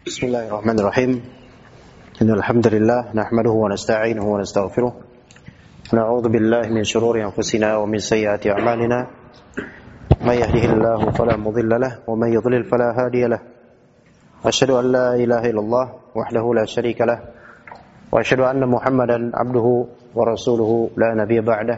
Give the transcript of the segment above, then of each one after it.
Bismillahirrahmanirrahim. Innal hamdalillah nahmaduhu wa nasta'inuhu wa nastaghfiruh. Na'udzu billahi min shururi anfusina wa min sayyiati a'malina. May yahdihillahu fala mudilla lahu wa may yudlil fala hadiya lahu. Asyhadu an la ilaha illallah wahdahu la syarika lahu wa asyhadu anna Muhammadan 'abduhu wa rasuluhu la nabiyya ba'dah.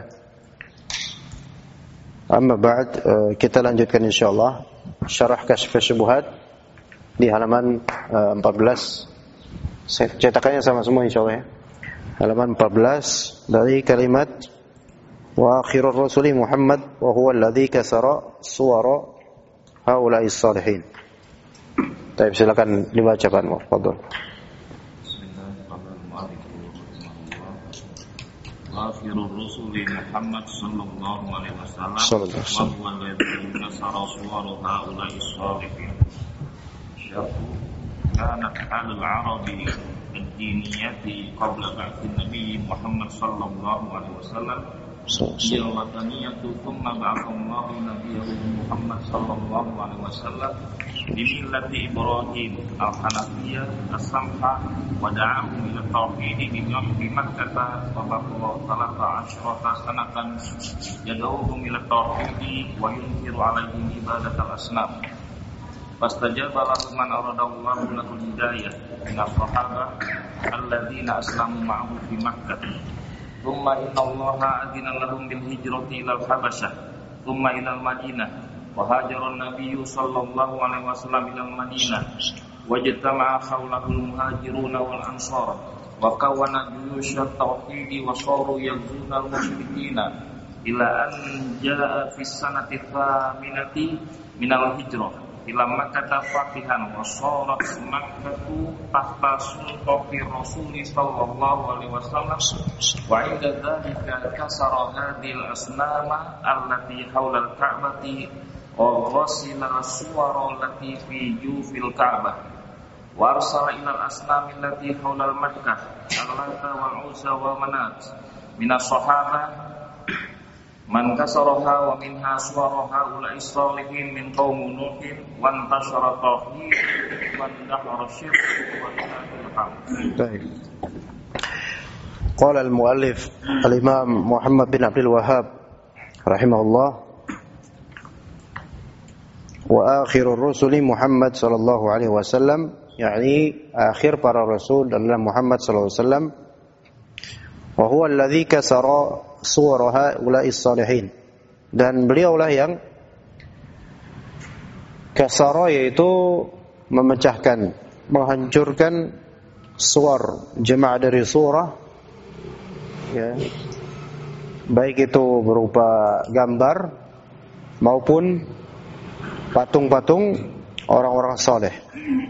Amma ba'd, kita lanjutkan insyaallah syarah Kasyfus Syubhat di halaman 14. Cetakannya sama semua insyaallah ya. Halaman 14 dari kalimat wa akhirur rasuli Muhammad wa huwa alladhi kasara suwara haula'is salihin. Baik, silakan dibacakan, Fadhil. Akhirur rusuli Muhammad sallallahu alaihi wasallam wa huwa alladhi kasara suwara haula'is salihin. كانت حال العرب الدينية قبل بعث النبي محمد صلى الله عليه وسلم هي الوطنية ثم بعث الله نبيه محمد صلى الله عليه وسلم بملة إبراهيم الحنفية السمحة ودعاهم إلى التوحيد بمكة وبقوا 13 سنة يدعوهم إلى التوحيد وينكر عليهم عبادة الأصنام. فاستجاب له من أراد الله له الهداية من الصحابة الذين أسلموا معه في مكة ثم إن الله أذن لهم بالهجرة إلى الحبشة ثم إلى المدينة وهاجر النبي صلى الله عليه وسلم إلى المدينة واجتمع حوله المهاجرون والأنصار وكون جيوش التوحيد وصاروا يغزون المشركين إلى أن جاء في السنة 8 من الهجرة ila Makkah fatihan wa sharat Makkah tahta sultani Rasul sallallahu alaihi wasallam wa inda dzalika kasara hadhil asnama allati hawla al-Ka'bati wa ghasila suwara allati fi jufil Ka'bah wa arsala ila al-asnam allati hawla al-Makkah Allata wal Uzza wa Manat min as-sahaba man kasaraha wa minha suwaraha ulai salihin min qaum nuhin wa antashara tauhid wa dahara syirk wa ilahil. Baik. Qala al-muallif al-Imam Muhammad bin Abdul Wahhab rahimahullah wa akhirur rusuli Muhammad sallallahu alaihi wasallam, yakni akhir para rasul adalah Muhammad sallallahu alaihi wasallam, wa huwa alladhi kasara suwaraha ula'is salihin, dan beliaulah yang kasara, yaitu memecahkan, menghancurkan suwar, jemaah dari surah ya, baik itu berupa gambar maupun patung-patung orang-orang saleh.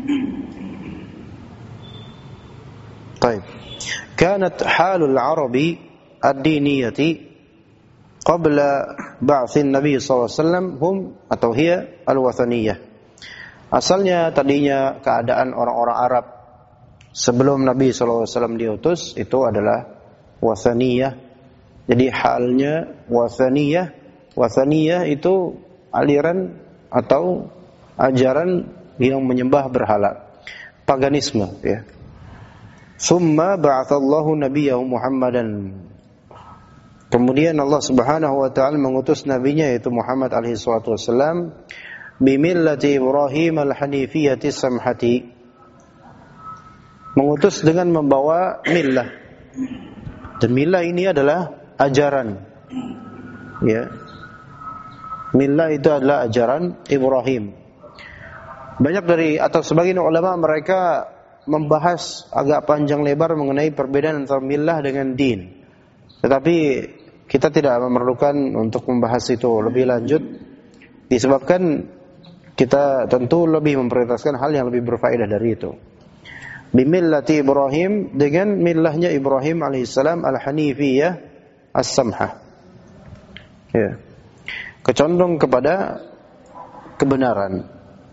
Baik. Kanat halul arabi ad-diniyati qabla ba'tsin Nabi sallallahu alaihi wasallam hum atau hiya al-wathaniyah. Asalnya tadinya keadaan orang-orang Arab sebelum Nabi sallallahu alaihi wasallam diutus itu adalah wathaniyah. Jadi halnya wathaniyah. Wathaniyah itu aliran atau ajaran yang menyembah berhala, paganisme ya. Summa ba'athallahu nabiyahu Muhammadan. Kemudian Allah Subhanahu wa taala mengutus nabinya yaitu Muhammad alaihi salatu wasallam bimillati Ibrahim al-hanifiyati samhati. Mengutus dengan membawa millah. Dan millah ini adalah ajaran. Ya. Millah itu adalah ajaran Ibrahim. Banyak dari atau sebagian ulama mereka membahas agak panjang lebar mengenai perbedaan antara millah dengan din. Tetapi kita tidak memerlukan untuk membahas itu lebih lanjut, disebabkan kita tentu lebih memprioritaskan hal yang lebih berfaedah dari itu. Bimillati Ibrahim, dengan millahnya Ibrahim alaihissalam al-hanifiyah as-samhah ya, kecondong kepada kebenaran.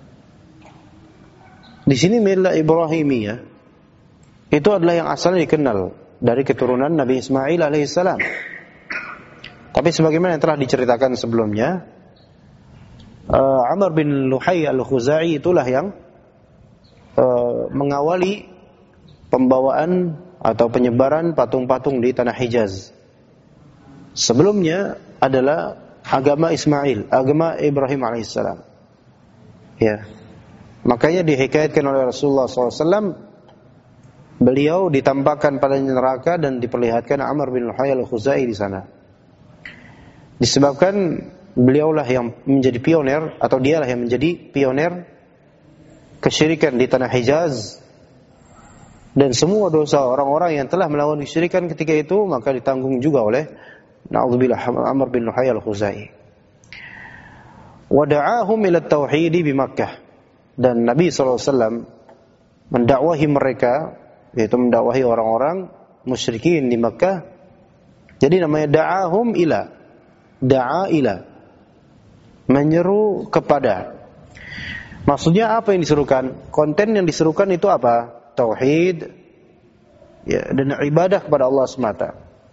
Di sini millah Ibrahimiyah itu adalah yang asalnya dikenal dari keturunan Nabi Ismail alaihissalam. Tapi sebagaimana yang telah diceritakan sebelumnya, Amr bin Luhai al-Khuzai itulah yang mengawali pembawaan atau penyebaran patung-patung di tanah Hijaz. Sebelumnya adalah agama Ismail, agama Ibrahim alaihissalam. Ya, makanya dihikayatkan oleh Rasulullah SAW, beliau ditampakkan pada neraka dan diperlihatkan Amr bin Luhai al-Khuzai di sana. Disebabkan beliaulah yang menjadi pioner, atau dialah yang menjadi pioner kesyirikan di tanah Hijaz, dan semua dosa orang-orang yang telah melakukan kesyirikan ketika itu maka ditanggung juga oleh na'udzubillah Amr bin Luhai al-Khuzai. Wada'ahum ila tauhid bi Makkah, dan Nabi SAW mendakwahi mereka, yaitu mendakwahi orang-orang musyrikin di Makkah. Jadi namanya da'ahum ila, da'a ila, menyeru kepada. Maksudnya apa yang diserukan? Konten yang diserukan itu apa? Tauhid, ya, dan ibadah kepada Allah semata.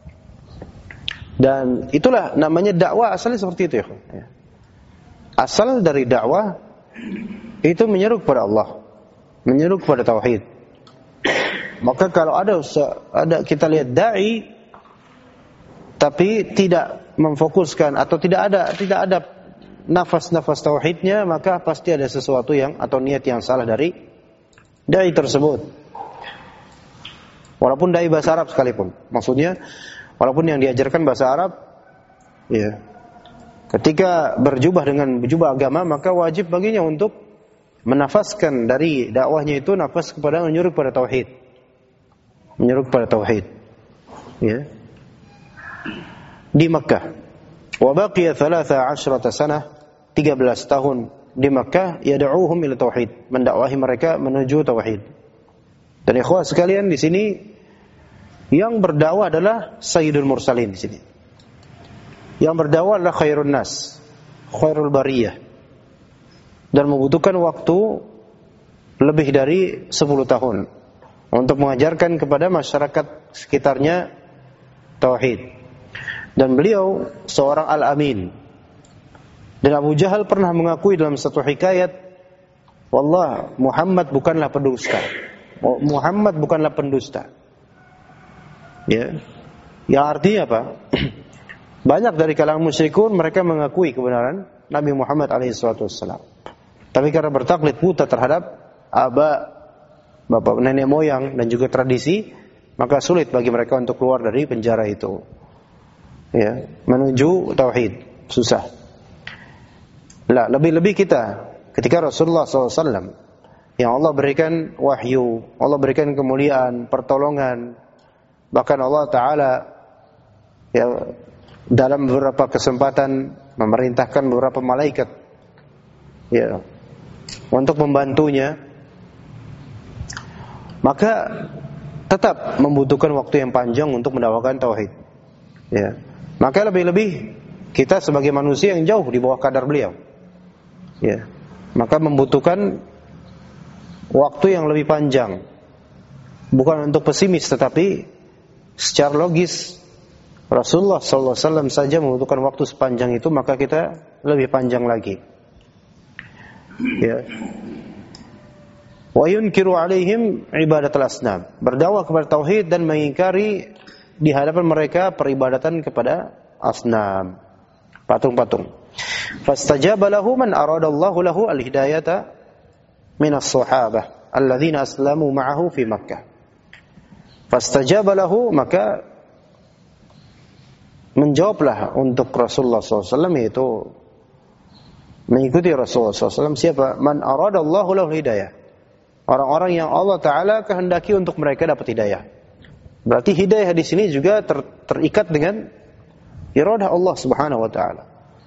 Dan itulah namanya dakwah, asalnya seperti itu ya. Asal dari dakwah itu menyeru kepada Allah, menyeru kepada tauhid. Maka kalau ada kita lihat dai tapi tidak memfokuskan atau tidak ada nafas-nafas tauhidnya, maka pasti ada sesuatu yang atau niat yang salah dari dai tersebut. Walaupun dai bahasa Arab sekalipun. Maksudnya walaupun yang diajarkan bahasa Arab, ya, ketika berjubah dengan jubah agama, maka wajib baginya untuk menafaskan dari dakwahnya itu nafas kepada menyuruh kepada tauhid. Menyuruh kepada tauhid. Ya. Di Makkah. Wa baqiya 13 sanah, 13 tahun di Makkah, yad'uuhum ila tauhid, mendakwahi mereka menuju tauhid. Dan ikhwah sekalian, di sini yang berdakwah adalah Sayyidul Mursalin di sini. Yang berdakwah adalah khairun nas, khairul bariyah. Dan membutuhkan waktu lebih dari 10 tahun untuk mengajarkan kepada masyarakat sekitarnya tauhid. Dan beliau seorang al-amin. Dan Abu Jahal pernah mengakui dalam satu hikayat, wallah, Muhammad bukanlah pendusta. Muhammad bukanlah pendusta. Ya. Yang artinya apa? Banyak dari kalangan musyrikun mereka mengakui kebenaran Nabi Muhammad SAW. Tapi karena bertaklid buta terhadap bapak nenek moyang dan juga tradisi, maka sulit bagi mereka untuk keluar dari penjara itu. Ya, menuju tauhid susah. Lah, lebih-lebih kita ketika Rasulullah SAW yang Allah berikan wahyu, Allah berikan kemuliaan, pertolongan, bahkan Allah Ta'ala ya dalam beberapa kesempatan memerintahkan beberapa malaikat ya untuk membantunya, maka tetap membutuhkan waktu yang panjang untuk mendakwakan tauhid. Ya. Maka lebih-lebih kita sebagai manusia yang jauh di bawah kadar beliau. Ya. Maka membutuhkan waktu yang lebih panjang. Bukan untuk pesimis, tetapi secara logis Rasulullah SAW saja membutuhkan waktu sepanjang itu, maka kita lebih panjang lagi. Ya. Wa yunkiru alaihim ibadatul asnam, berdakwah kepada tauhid dan mengingkari di hadapan mereka peribadatan kepada asnam, patung-patung. Fastajaba lahu man aradallahu lahu al-hidayata min as-sahabah alladzina aslamu ma'ahu fi Makkah. Fastajaba lahu, maka menjawablah untuk Rasulullah SAW, yaitu mengikuti Rasulullah SAW siapa? Man aradallahu lahu hidayah, orang-orang yang Allah Ta'ala kehendaki untuk mereka dapat hidayah. Berarti hidayah di sini juga terikat dengan iradah Allah Subhanahu wa Ta'ala.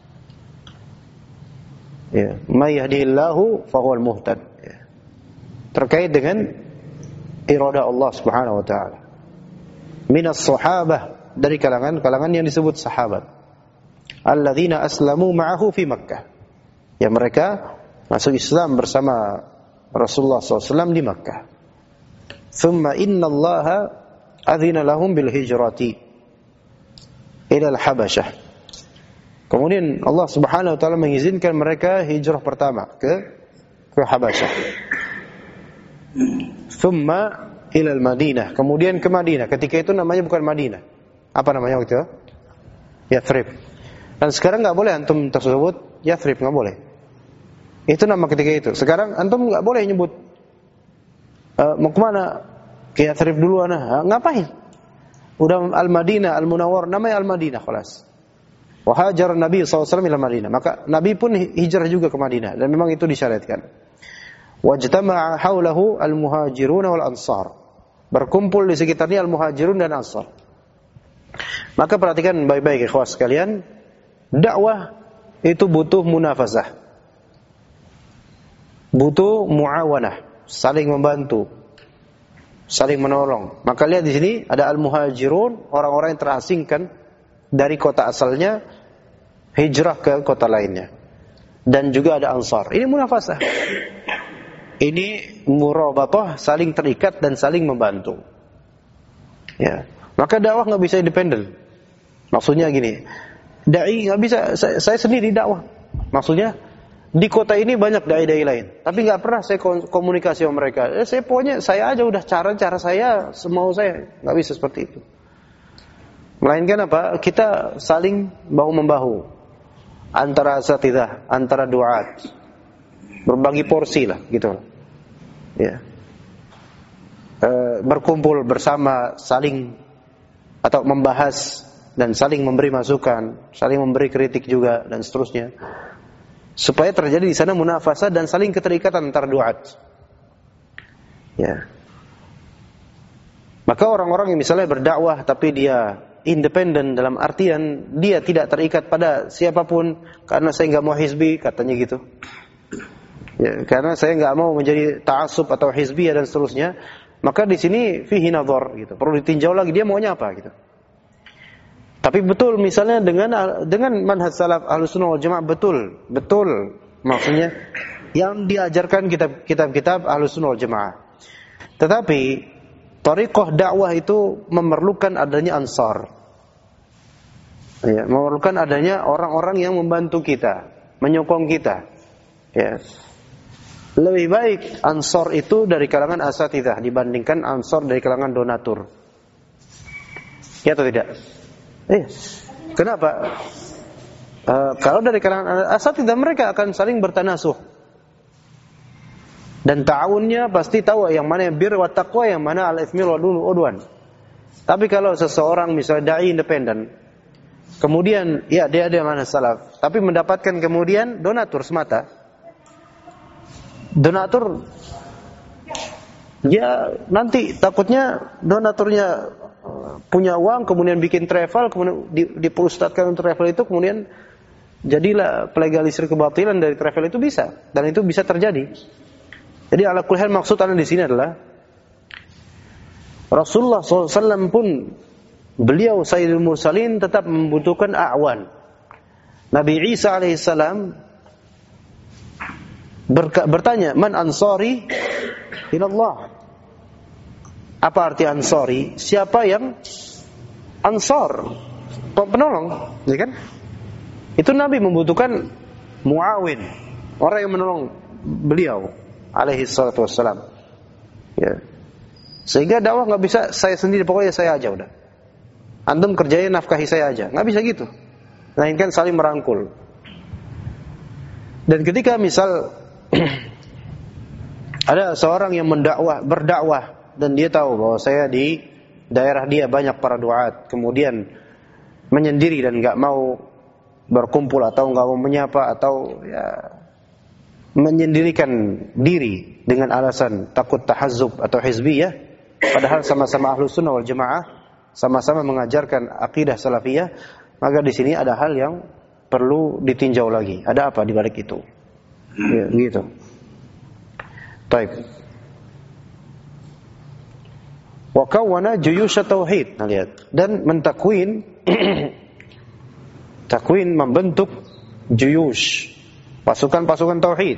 Ya, may yahdihillahu fahuwal muhtad. Ya. Terkait dengan iradah Allah Subhanahu wa Ta'ala. Minas sahabah, dari kalangan yang disebut sahabat. Alladzina aslamu ma'ahu fi Makkah. Ya, mereka masuk Islam bersama Rasulullah SAW di Makkah. Thumma innallaha adzina lahum bil hijrati ila al-Habasyah. Kemudian Allah Subhanahu wa taala mengizinkan mereka hijrah pertama ke Habasyah. thumma ila al-Madinah, kemudian ke Madinah. Ketika itu namanya bukan Madinah. Apa namanya waktu itu? Yathrib. Dan sekarang enggak boleh antum tersebut Yathrib, enggak boleh. Itu nama ketika itu. Sekarang antum enggak boleh nyebut mau kemana? Ke Yathrib dulu ngapain? Udah Al-Madinah, Al-Munawwar, namanya Al-Madinah khalas. Wa hajar Nabi SAW ila Madinah. Maka Nabi pun hijrah juga ke Madinah dan memang itu disyariatkan. Wajtama'a haulahu al-muhajirun wal ansar. Berkumpul di sekitarnya al-muhajirun dan ansar. Maka perhatikan baik-baik ikhwas sekalian, dakwah itu butuh munafasah. Butuh muawanah, saling membantu, saling menolong. Maka lihat di sini ada al-muhajirun, orang-orang yang terasingkan dari kota asalnya hijrah ke kota lainnya. Dan juga ada ansar. Ini munafasah. Ini murabatah, saling terikat dan saling membantu. Ya. Maka dakwah enggak bisa independen. Maksudnya gini, dai enggak bisa saya sendiri dakwah. Maksudnya di kota ini banyak dai-dai lain, tapi enggak pernah saya komunikasi sama mereka. Saya aja udah cara saya semau saya, enggak bisa seperti itu. Melainkan apa? Kita saling bahu-membahu antara asatidzah, antara duat. Berbagi porsi lah gitu. Ya. Berkumpul bersama, saling atau membahas dan saling memberi masukan, saling memberi kritik juga dan seterusnya. Supaya terjadi di sana munafasah dan saling keterikatan antara duat. Ya. Maka orang-orang yang misalnya berdakwah tapi dia independen dalam artian dia tidak terikat pada siapapun karena saya enggak mau hizbi katanya gitu. Ya, karena saya enggak mau menjadi ta'assub atau hizbiyah dan seterusnya, maka di sini fihi nadhar gitu. Perlu ditinjau lagi dia maunya apa gitu. Tapi betul misalnya dengan manhaj salaf Ahlussunnah wal Jamaah betul maksudnya yang diajarkan kitab-kitab Ahlussunnah wal Jamaah. Tetapi thariqah dakwah itu memerlukan adanya ansar. Ya, memerlukan adanya orang-orang yang membantu kita, menyokong kita. Ya. Lebih baik ansar itu dari kalangan asatidzah dibandingkan ansar dari kalangan donatur. Ya atau tidak? Kenapa? Kalau dari kalangan asatidzah mereka akan saling bertanasuh. Dan ta'awunnya pasti tahu yang mana yang bir wa taqwa, yang mana al-itsmi wal udwan. Tapi kalau seseorang misalnya dai independen, kemudian ya dia ada manhaj salaf, tapi mendapatkan kemudian donatur semata. Donatur ya nanti takutnya donaturnya punya uang kemudian bikin travel, kemudian diperustadkan untuk travel itu, kemudian jadilah pelegalisir kebatilan dari travel itu bisa, dan itu bisa terjadi. Jadi ala kulli hal maksud anda di sini adalah Rasulullah SAW pun beliau Sayyidul Mursalin tetap membutuhkan a'wan. Nabi Isa alaihissalam bertanya, man ansari ilallah. Apa arti ansari? Siapa yang ansar? Penolong, ya kan? Itu Nabi membutuhkan muawin, orang yang menolong beliau alaihi salatu wassalam. Ya. Sehingga dakwah enggak bisa saya sendiri, pokoknya saya aja udah. Antum kerjain nafkahi saya aja, enggak bisa gitu. Melainkan saling merangkul. Dan ketika misal ada seorang yang berdakwah dan dia tahu bahwa saya di daerah dia banyak para duat, kemudian menyendiri dan enggak mau berkumpul atau enggak mau menyapa atau ya menyendirikan diri dengan alasan takut tahazzub atau hizbiyah, padahal sama-sama Ahlussunnah wal Jamaah, sama-sama mengajarkan akidah salafiyah, maka di sini ada hal yang perlu ditinjau lagi. Ada apa di balik itu? Ya, gitu. Baik. Wa kawana juyush tauhid. Nah, lihat. Dan mentakwin takwin membentuk juyush, pasukan-pasukan tauhid.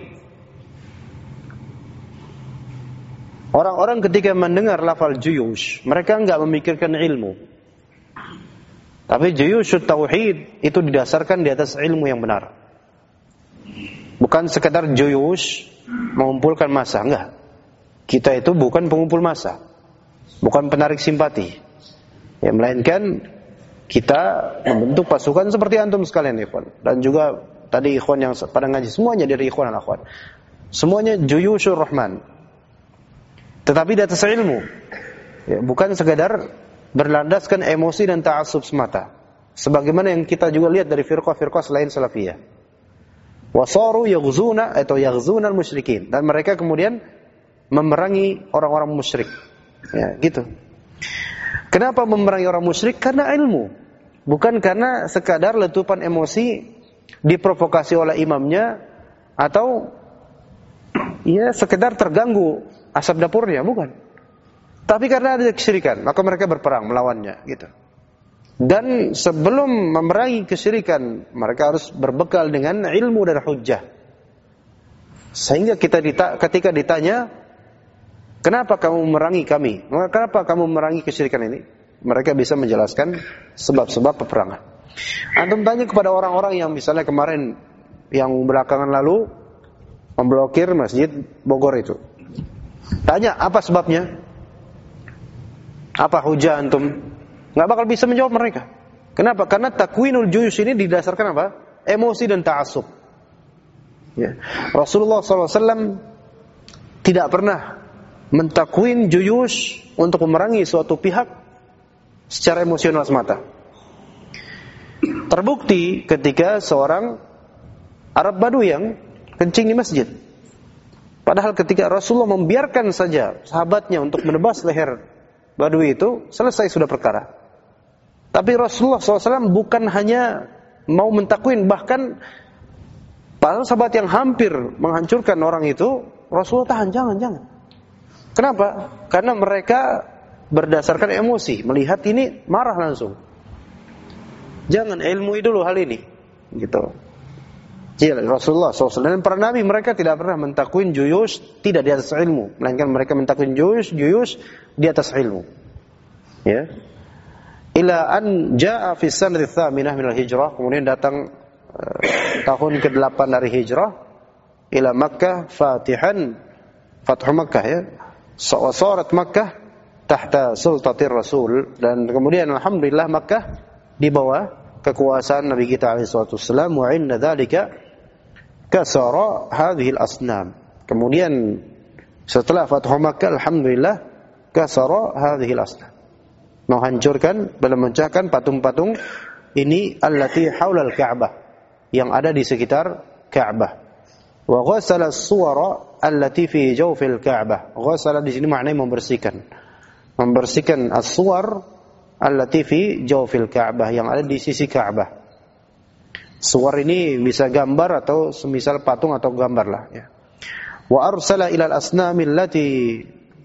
Orang-orang ketika mendengar lafal juyush, mereka enggak memikirkan ilmu. Tapi juyush tauhid itu didasarkan di atas ilmu yang benar. Bukan sekedar juyush mengumpulkan massa, enggak. Kita itu bukan pengumpul massa, bukan penarik simpati, ya, melainkan kita membentuk pasukan seperti antum sekalian, ikhwan. Dan juga tadi ikhwan yang pada ngaji, semuanya dari ikhwan dan akhwat, semuanya juyushur rahman, tetapi di atas ilmu, ya, bukan sekadar berlandaskan emosi dan ta'assub semata, sebagaimana yang kita juga lihat dari firqah-firqah selain salafiyah. Wasaru yaghzuna atau yaghzuna al-musyrikin, dan mereka kemudian memerangi orang-orang musyrik, ya, gitu. Kenapa memerangi orang musyrik? Karena ilmu, bukan karena sekadar letupan emosi diprovokasi oleh imamnya atau ya sekedar terganggu asap dapurnya, bukan. Tapi karena ada kesyirikan, maka mereka berperang melawannya, gitu. Dan sebelum memerangi kesyirikan, mereka harus berbekal dengan ilmu dan hujjah. Sehingga ketika ditanya, kenapa kamu memerangi kami? Kenapa kamu memerangi kesyirikan ini? Mereka bisa menjelaskan sebab-sebab peperangan. Antum tanya kepada orang-orang yang misalnya kemarin, yang belakangan lalu memblokir Masjid Bogor itu. Tanya, apa sebabnya? Apa hujah antum? Nggak bakal bisa menjawab mereka. Kenapa? Karena takwinul juyush ini didasarkan apa? Emosi dan ta'assub. Ya. Rasulullah SAW tidak pernah mentakwin juyush untuk memerangi suatu pihak secara emosional semata. Terbukti ketika seorang Arab Badu yang kencing di masjid. Padahal ketika Rasulullah membiarkan saja sahabatnya untuk menebas leher Badui itu, selesai sudah perkara. Tapi Rasulullah SAW bukan hanya mau mentakwin, bahkan para sahabat yang hampir menghancurkan orang itu, Rasulullah tahan, jangan. Kenapa? Karena mereka berdasarkan emosi, melihat ini marah langsung. Jangan, ilmu dulu hal ini, gitu. Jadi Rasulullah SAW dan para nabi mereka tidak pernah mentakwin juyush tidak di atas ilmu, melainkan mereka mentakwin juyush di atas ilmu. Ya. Ila an jaa fi sanati tsaminah min al-hijrah, kemudian datang tahun ke-8 dari hijrah, ila Makkah fatihan, Fathu Makkah, ya. Sarat Makkah tahta sultatir Rasul, dan kemudian alhamdulillah Makkah di bawah kekuasaan Nabi kita alaihi salatu wasallam, wa inna dzalika kasara hadhihi al-asnam. Kemudian setelah Fathu Makkah alhamdulillah kasara hadhihi al-asnam, menghancurkan dan memecahkan patung-patung ini allati haula al-Ka'bah, yang ada di sekitar Ka'bah. Wa ghassala as-suwara allati fi jawfil Ka'bah. Ghassala di sini maknanya membersihkan as-suwar allati fi jawfil Ka'bah, yang ada di sisi Ka'bah. Suwar ini bisa gambar atau semisal patung atau gambar lah, ya. Wa arsala ila al-asnam allati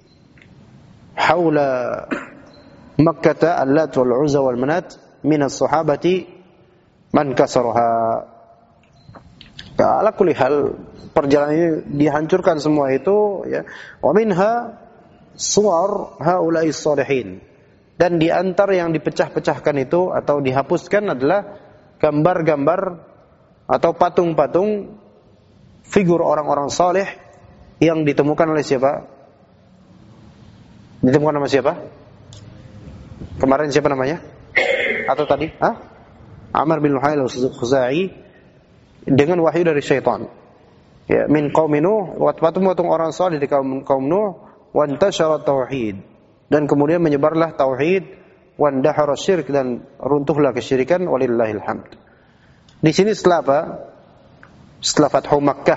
haula Makkah Allat wal Uzza wal Manat min as-sahabati man kasaraha. Ala kulli hal, perjalanan ini dihancurkan semua itu, ya. Wa minha suwar haula'i shalihin, dan di antara yang dipecah-pecahkan itu atau dihapuskan adalah gambar-gambar atau patung-patung figur orang-orang saleh yang ditemukan oleh siapa? Ditemukan sama siapa? Kemarin siapa namanya? Atau tadi? Amr bin Luhail al-Khuzai, dengan wahyu dari syaitan. Ya, min qaum Nuh, patung-patung orang saleh di kaum Nuh, wa intashara tauhid, dan kemudian menyebarlah tauhid, wa ndahara syirk, dan runtuhlah kesyirikan, walillahil hamd. Di sini setelah apa? Setelah Fathu Makkah.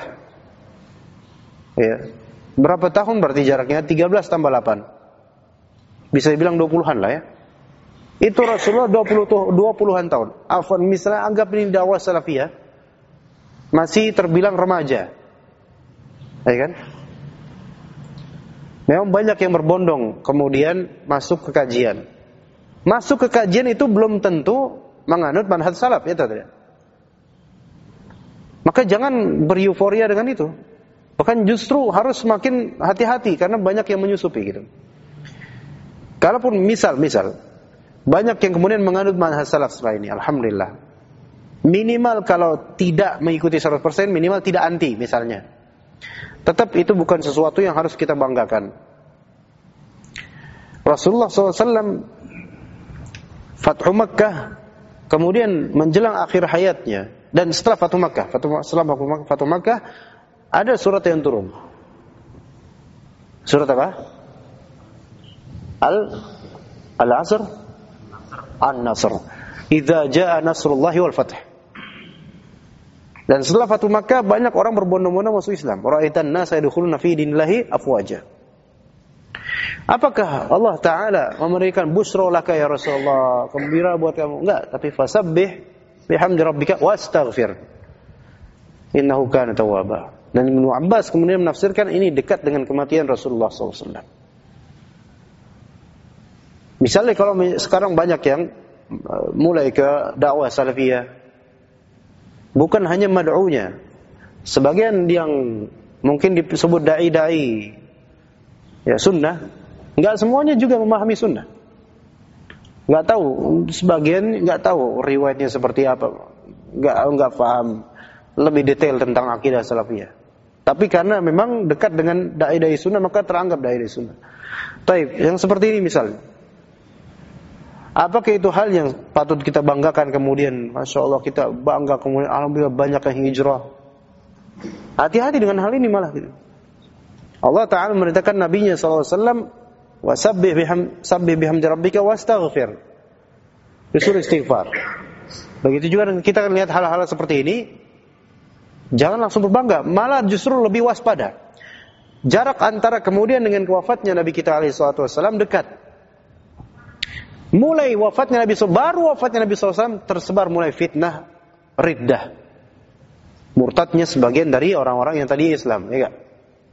Ya. Berapa tahun berarti jaraknya? 13 tambah 8. Bisa dibilang 20-an lah, ya. Itu Rasulullah 20-an tahun. Afwan, misalnya anggap ini dakwah salafiyah, masih terbilang remaja. Ya kan? Memang banyak yang berbondong kemudian masuk ke kajian. Masuk ke kajian itu belum tentu menganut manhaj salaf, ya tidak? Maka jangan bereuforia dengan itu. Bahkan justru harus semakin hati-hati karena banyak yang menyusupi gitu. Kalaupun misal banyak yang kemudian menganut manhaj salaf setelah ini, alhamdulillah. Minimal kalau tidak mengikuti 100%, minimal tidak anti misalnya. Tetap itu bukan sesuatu yang harus kita banggakan. Rasulullah SAW Fathu Makkah, kemudian menjelang akhir hayatnya, dan setelah Fathu Makkah, Fathu Makkah ada surat yang turun. Surat apa? Al-Asr, An-Nasr. Idza jaa nasrullahi wal fath. Dan setelah Fathu Makkah banyak orang berbondong-bondong masuk Islam. Ra'aitan nasa yadkhuluna fi dinillahi afwaja. Apakah Allah Ta'ala memberikan busra laka ya Rasulullah, gembira buat kamu? Enggak, tapi fasabbih bihamdi rabbika wastaghfir innahu kana tawwaba. Dan Ibnu Abbas kemudian menafsirkan ini dekat dengan kematian Rasulullah SAW. Misalnya kalau sekarang banyak yang mulai ke dakwah salafiyah, bukan hanya mad'unya, sebagian yang mungkin disebut dai-dai ya sunnah, enggak semuanya juga memahami sunnah. Enggak tahu, sebagian enggak tahu riwayatnya seperti apa. Enggak paham lebih detail tentang akidah salafiyah. Tapi karena memang dekat dengan dai-dai sunnah, maka teranggap dai-dai sunnah. Taib, yang seperti ini misalnya. Apakah itu hal yang patut kita banggakan kemudian? Masya Allah kita bangga kemudian alhamdulillah banyak yang hijrah. Hati-hati dengan hal ini malah. Allah Ta'ala merintahkan Nabi-Nya SAW, wasabbih bihamdi rabbika wastaghfir. Disuruh istighfar. Begitu juga kita lihat hal-hal seperti ini, jangan langsung berbangga, malah justru lebih waspada. Jarak antara kemudian dengan wafatnya Nabi kita SAW dekat. Mulai wafatnya Nabi SAW, baru wafatnya Nabi SAW tersebar mulai fitnah riddah, murtadnya sebagian dari orang-orang yang tadi Islam, ya gak?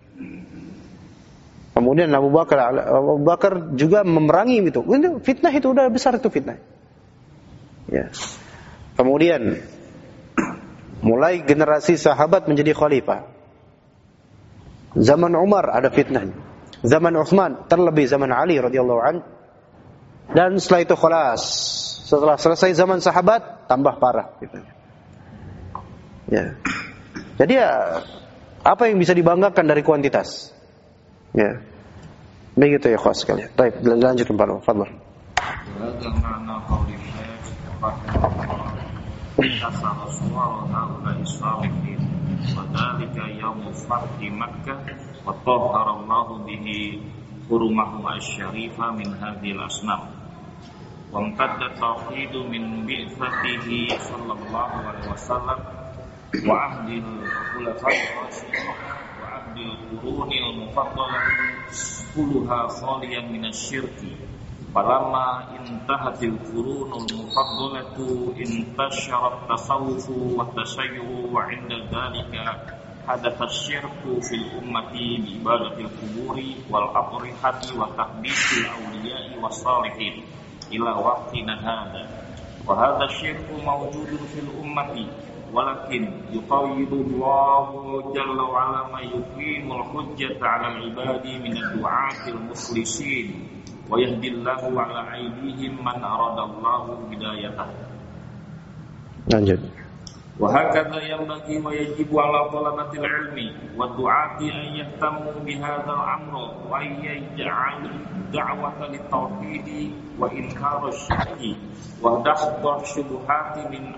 Kemudian Abu Bakar juga memerangi itu. Fitnah itu udah besar itu fitnah. Ya. Kemudian mulai generasi sahabat menjadi khalifah. Zaman Umar ada fitnah. Zaman Utsman, terlebih zaman Ali radhiyallahu anhu. Dan setelah itu khalas. Setelah selesai zaman sahabat, tambah parah fitnahnya. Ya. Jadi ya, apa yang bisa dibanggakan dari kuantitas? Ya. Begitu ya khas sekalian. Baik, lanjutkan Pak. Fadhil. Bagaimana qauli Syekh rahimahullah tasawwur haula isalihin wa dzalika yaum fathi Makkah wa tahhara Allah bihi hurumahu asy-syarifah min hadhil asnam wa amtadda tauhidu min bi'tsatihi sallallahu alaihi wasallam wa ahdil khulafa'i rasyidin wa ahdil qurunil mufaddalah kulluha khaliyan minasyirki falamma intahatil qurunul mufaddalatu intasharat tasawwufu wa tashayyu'u wa 'inda dhalika hadatha syirku fil ummati bi ibadatil quburi wal aqrihati wa taqdisil awliya'i was salihin ila waqtina hadha wa hadha syirku mawjudun fil ummati walakin yuqawwidu Allahu jalla wa ala ma yuqimul hujjata 'ala al-ibadi min ad-du'atil mukhlisin wa yahdillahu 'ala aydihim man aradallahu hidayatah. Lanjut. Wa hakadha yanbaghi wa yajibu 'ala talabatil ilmi wa du'ati an yahtamu bi hadzal amri wa yaj'alu da'wata lit-tauhid wa inkar asy-syirki wa dahdh syubhati min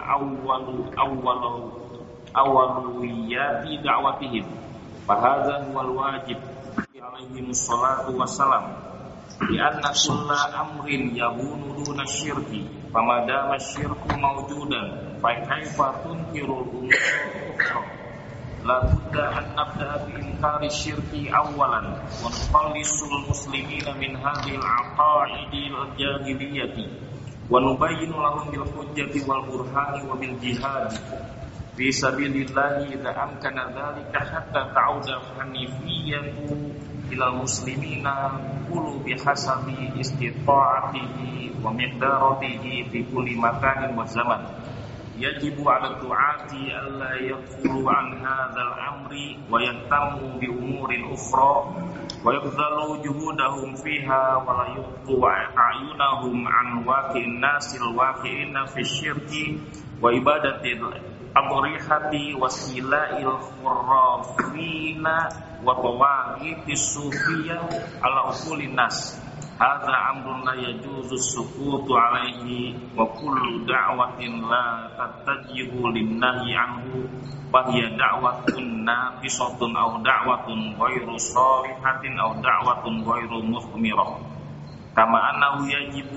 awwaliyati da'watihim fa hadza huwal wajib alaihi wassalatu wassalam bi anna kulla amrin yahunu duna syirki famadama syirku mawjudan fa kaifa tunkirul umur la budda an nabda bi inkari syirki awalan wa nuqallisul muslimina min hadhil aqaidil jahiliyyati wa nubayyinu lahum bil hujjati wal burhani wa bil jihad fi sabilillahi idza amkana dzalika hatta ta'uda hanifiyatu ilal muslimina kullu bihasabi istita'atihi wa miqdaratihi fi kulli makanin wa zaman. Yajibu 'ala du'ati alla yaqulu 'an hadzal amri wa yantamu bi umurin ukhra wa yabdhalu juhudahum fiha wa la yuqtu a'yunahum 'an waqi'in nasil waqi'ina fi syirki wa ibadatil adrihati wasila'il khurrafina wa tawaqitis sufiyah ala uqulin nas. Hadza amrun la yajuzu sukutu alaihi wa kullu da'watin la tattajihu lin-nahyi anhu fa hiya da'watun nafisatun aw da'watun ghairu shalihatin aw da'watun ghairu musmirah. Kama annahu yajibu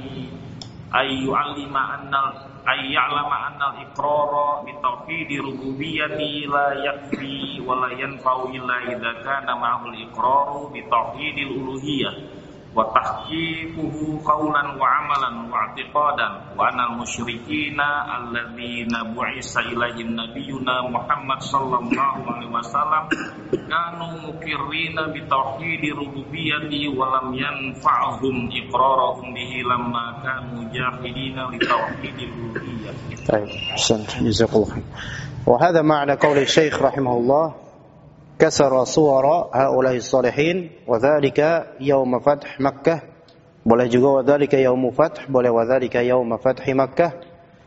ay ya'lama anna al-iqrara bi tauhid rububiyyati la yakfi wa la yanfa'u illa idza kana ma'al iqraru bi tauhid al-uluhiyyah wa tahqiquhu qawlan wa amalan wa i'tiqadan wa anal musyrikina alladzina bu'isa ilaihim nabiyyuna Muhammad sallallahu alaihi wasallam kanu muqirrina bi tauhid rububiyyati wa lam yanfa'hum iqrarahum bihi lamma kanu jahidina li tauhid uluhiyyah. Baik, jazakallahu khair. Wa hadha ma'na qawli Syekh rahimahullah kasara suwara haula'i salihin wa dzalika yaum fath Makkah. Boleh juga wa dzalika yaum fath, boleh wa dzalika yaum fath Makkah,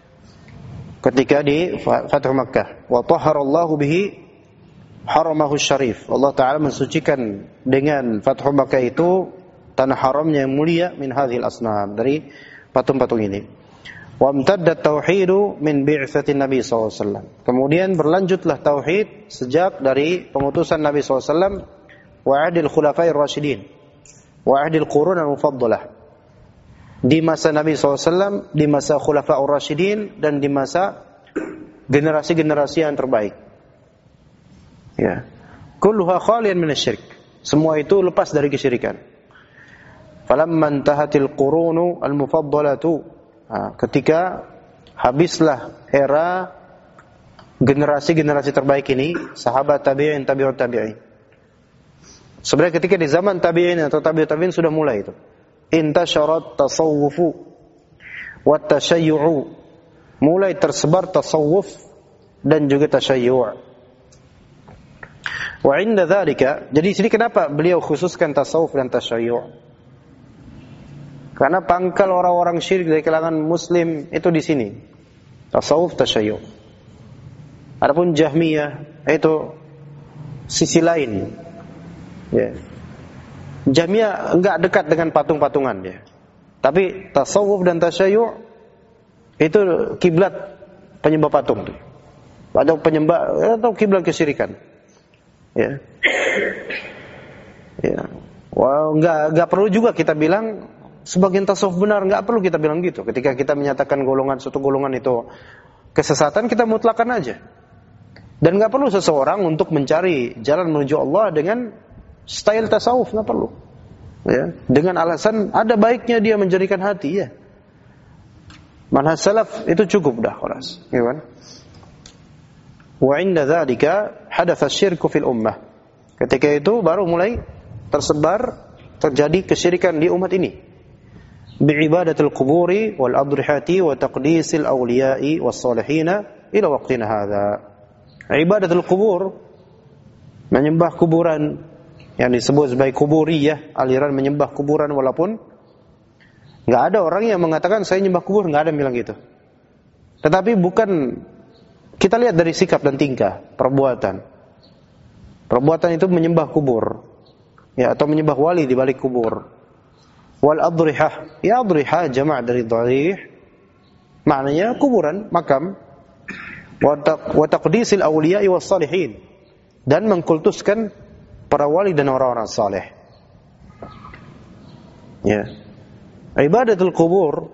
ketika di Fathu Makkah. Wa tahharallahu bihi haramahu syarif. Allah taala mensucikan dengan Fathu Makkah itu tanah haramnya yang mulia min hadhil asnam, dari patung-patung ini. Wa amtaddat tauhidu min bi'tsatin Nabi SAW. Kemudian berlanjutlah tauhid sejak dari pengutusan Nabi SAW wa ahdil khulafair rasyidin wa ahdil qurun al-mufaddalah. Di masa Nabi SAW, di masa khulafaur rasyidin, dan di masa generasi-generasi yang terbaik. Ya. Kulluha khaliyan minasy-syirk. Semua itu lepas dari kesyirikan. Falamma intahatil qurunu al-mufaddalatu, ketika habislah era generasi-generasi terbaik ini, sahabat tabi'in, tabi'ut tabi'in. Sebenarnya ketika di zaman tabi'in atau tabi'ut tabi'in sudah mulai itu. Intasyarat tasawwufu wa tashayyu'u. Mulai tersebar tasawuf dan juga tasyayyu'. Wa 'inda dzalika, jadi di sini kenapa beliau khususkan tasawuf dan tasyayyu'? Karena pangkal orang-orang syirik dari kalangan muslim itu di sini. Tasawuf, tasyayyu'. Adapun Jahmiyah itu sisi lain. Ya. Jahmiyah enggak dekat dengan patung-patungan dia. Tapi tasawuf dan tasyayyu' itu kiblat penyembah patung. Atau penyembah atau kiblat kesyirikan. Ya. Ya. Wah, enggak perlu juga kita bilang sebagian tasawuf benar, enggak perlu kita bilang gitu. Ketika kita menyatakan suatu golongan itu kesesatan, kita mutlakan aja. Dan enggak perlu seseorang untuk mencari jalan menuju Allah dengan style tasawuf, enggak perlu. Ya, dengan alasan ada baiknya dia menjadikan hati, ya. Manhaj salaf itu cukup dah, khalas. Gimana? Wa 'inda dzalika hadatsa syirku fil ummah. Ketika itu baru mulai terjadi kesyirikan di umat ini. Bi'ibadatil quburi wal adrihati wa taqdisil awliya'i was salihina ila waqtina hadha. Ibadatul qubur, menyembah kuburan, yang disebut sebagai kuburiyah, aliran menyembah kuburan, walaupun enggak ada orang yang mengatakan saya menyembah kubur, enggak ada yang bilang gitu. Tetapi bukan, kita lihat dari sikap dan tingkah, perbuatan. Perbuatan itu menyembah kubur, ya, atau menyembah wali di balik kubur. Wal adrihah, ya adrihah jama' dari dharih, maknanya kuburan, makam. Wa taqdisil awliya'i was salihin, dan mengkultuskan para wali dan orang-orang saleh. Ya. Ibadatul qubur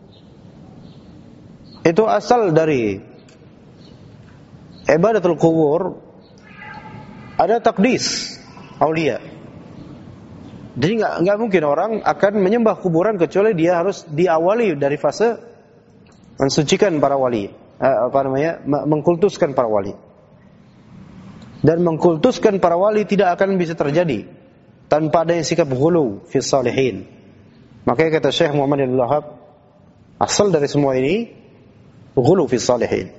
itu asal dari ibadatul qubur, ada taqdis aulia. Jadi enggak mungkin orang akan menyembah kuburan kecuali dia harus diawali dari fase mensucikan para wali, mengkultuskan para wali. Dan mengkultuskan para wali tidak akan bisa terjadi tanpa adanya sikap ghulu fi salihin. Makanya kata Syekh Muhammad bin Wahab, asal dari semua ini ghulu fi salihin.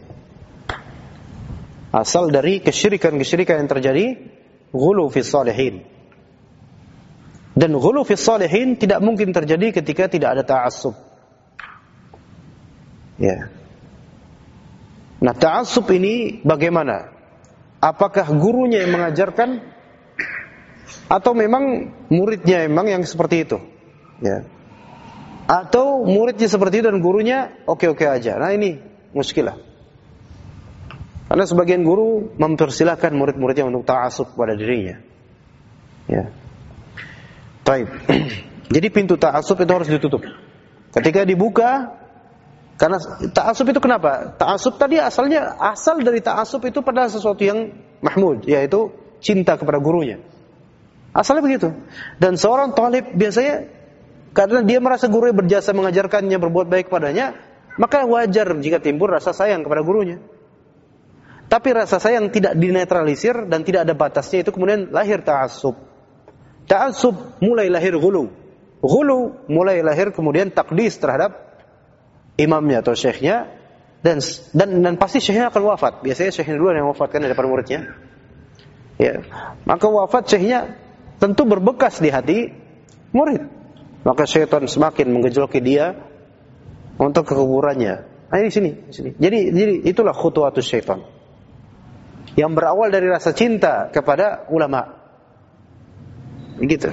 Asal dari kesyirikan-kesyirikan yang terjadi ghulu fi salihin. Dan ghulu fi salihin tidak mungkin terjadi ketika tidak ada ta'assub. Ya. Nah, ta'assub ini bagaimana? Apakah gurunya yang mengajarkan atau memang muridnya memang yang seperti itu? Ya. Atau muridnya seperti itu dan gurunya oke-oke aja. Nah, ini muskilah. Karena sebagian guru mempersilahkan murid-muridnya untuk ta'assub pada dirinya. Ya. Baik. Jadi pintu ta'assub itu harus ditutup. Ketika dibuka, karena ta'assub itu kenapa? Ta'assub tadi asal dari ta'assub itu pada sesuatu yang mahmud, yaitu cinta kepada gurunya. Asalnya begitu. Dan seorang talib biasanya karena dia merasa gurunya berjasa mengajarkannya, berbuat baik padanya, maka wajar jika timbul rasa sayang kepada gurunya. Tapi rasa sayang tidak dinetralisir dan tidak ada batasnya, itu kemudian lahir ta'assub. Ta'assub mulai lahir ghulu. Ghulu mulai lahir kemudian takdis terhadap imamnya atau syekhnya, dan pasti syekhnya akan wafat. Biasanya syekhnya duluan yang wafatkan daripada muridnya. Ya. Maka wafat syekhnya tentu berbekas di hati murid. Maka syaitan semakin menggejoloki dia untuk kekuburannya. Nah, ini sini. Jadi itulah khutuwatus syaitan. Yang berawal dari rasa cinta kepada ulama. Begitu.